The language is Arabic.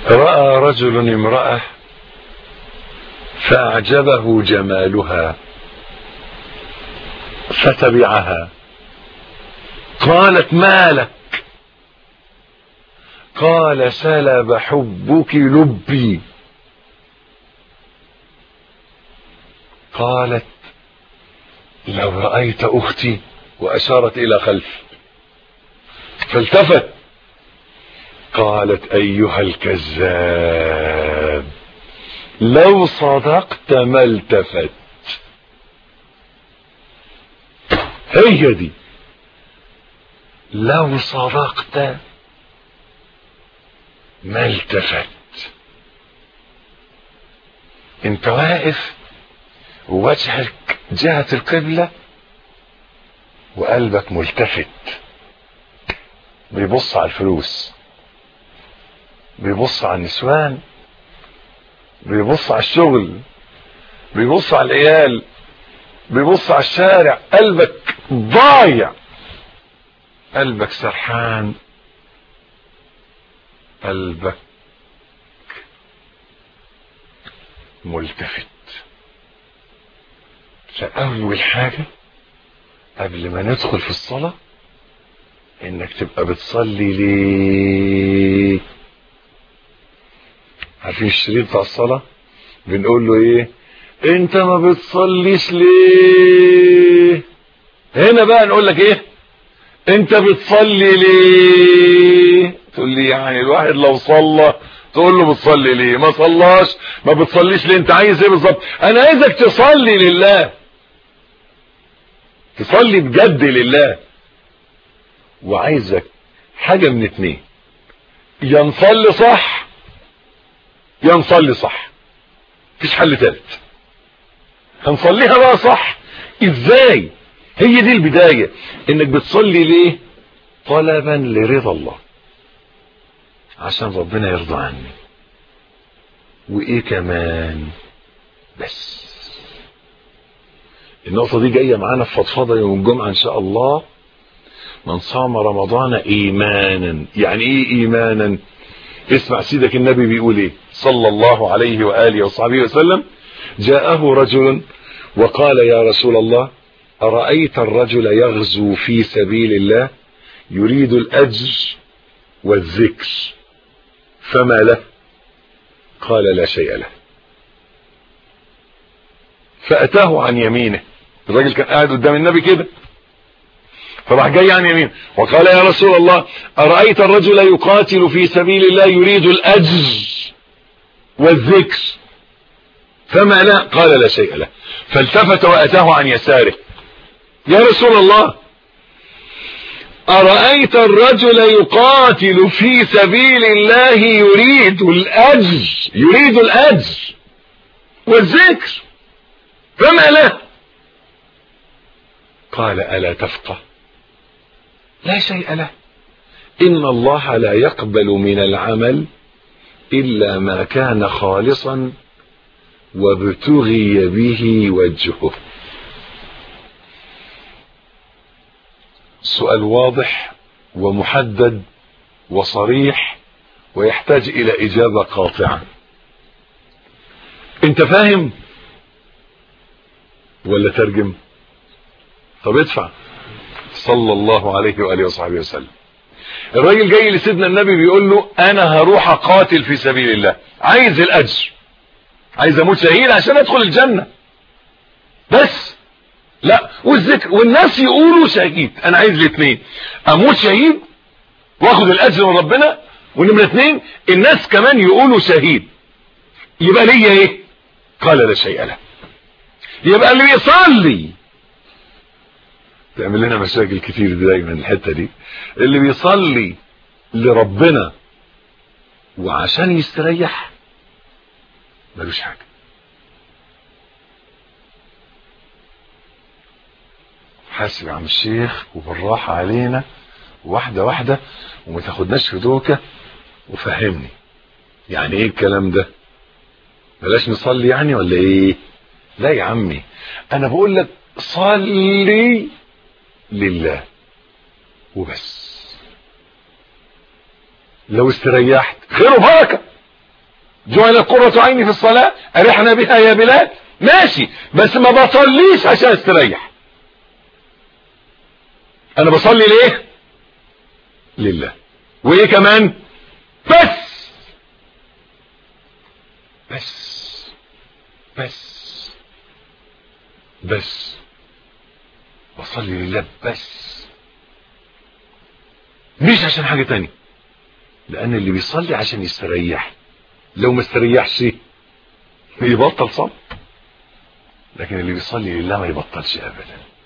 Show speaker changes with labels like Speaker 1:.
Speaker 1: رأى رجل امرأة فأعجبه جمالها فتبعها. قالت: ما لك؟ قال: سلب حبك لبي. قالت: لو رأيت أختي، وأشارت إلى خلف، فالتفت. قالت: أيها الكذاب، لو صدقت ما التفت. هي دي، لو صدقت ما التفت. انت واقف ووجهك جهة القبلة وقلبك ملتفت، بيبص على الفلوس، بيبص على النسوان، بيبص على الشغل، بيبص على العيال، بيبص على الشارع. قلبك ضايع، قلبك سرحان، قلبك ملتفت. فأول حاجة قبل ما ندخل في الصلاة انك تبقى بتصلي ليه. عارفين الشريط بتاع الصلاة بنقول له ايه؟ انت ما بتصليش ليه؟ هنا بقى نقول لك ايه؟ انت بتصلي ليه؟ تقول لي يعني الواحد لو صلى تقول له بتصلي ليه؟ ما صلاش ما بتصليش ليه؟ انت عايز ايه بالظبط؟ انا عايزك تصلي لله، تصلي بجد لله. وعايزك حاجة من اتنين، يا نصلي صح يا نصلي صح، مفيش حل تالت. هنصليها بقى صح ازاي؟ هي دي البداية، انك بتصلي ليه؟ طلبا لرضا الله، عشان ربنا يرضى عني. وايه كمان؟ بس النقطة دي جاية معانا في فضفضة يوم الجمعة ان شاء الله. من صام رمضان ايمانا. يعني ايه ايمانا؟ اسمع سيدك النبي بيقول ايه صلى الله عليه وآله وصحبه وسلم: جاءه رجل وقال: يا رسول الله، أرأيت الرجل يغزو في سبيل الله يريد الأجر والذكر فما له؟ قال: لا شيء له. فأتاه عن يمينه. الراجل كان قاعد قدام النبي كده، فراح جاي عن يمينه وقال: يا رسول الله، أرأيت الرجل يقاتل في سبيل الله يريد الأجر والذكر فما له؟ قال: لا شيء له. فالتفت وأتاه عن يساره: يا رسول الله، أرأيت الرجل يقاتل في سبيل الله يريد الأجر والذكر فما له؟ قال: ألا تفقه؟ لا شيء له. إن الله لا يقبل من العمل إلا ما كان خالصا وابتغي به وجهه. سؤال واضح ومحدد وصريح ويحتاج إلى إجابة قاطعة. أنت فاهم ولا ترجم؟ طب ادفع. صلى الله عليه وآله وصحبه وسلم. الراجل جاي لسيدنا النبي بيقول له: أنا هروح أقاتل في سبيل الله، عايز الأجر، عايز أموت شهيد عشان أدخل الجنة، بس لا والذكر. والناس يقولوا شهيد، أنا عايز الاثنين، أموت شهيد واخد الأجر من ربنا، ونمرة اثنين الناس كمان يقولوا شهيد. يبقى ليا إيه؟ قال: لا شيء له. يبقى اللي بيصلي تعمل لنا مشاكل كتير دايما الحتة دي. اللي بيصلي لربنا وعشان يستريح ملوش حاجة. حاسب يا عم الشيخ وبالراحة علينا واحدة واحدة وما تاخدناش في دوكة، وفهمني يعني ايه الكلام ده؟ بلاش نصلي يعني ولا ايه؟ لا يا عمي، انا بقول لك صلي لله وبس. لو استريحت خير وبركة، جعل قرة عيني في الصلاة ارحنا بها يا بلال، ماشي، بس ما بصليش عشان استريح. انا بصلي ليه؟ لله. وايه كمان؟ بس بصلي لله بس، مش عشان حاجة تانية. لان اللي بيصلي عشان يستريح لو ما استريحش يبطل صلاة، لكن اللي بيصلي لله ما يبطلش ابدا.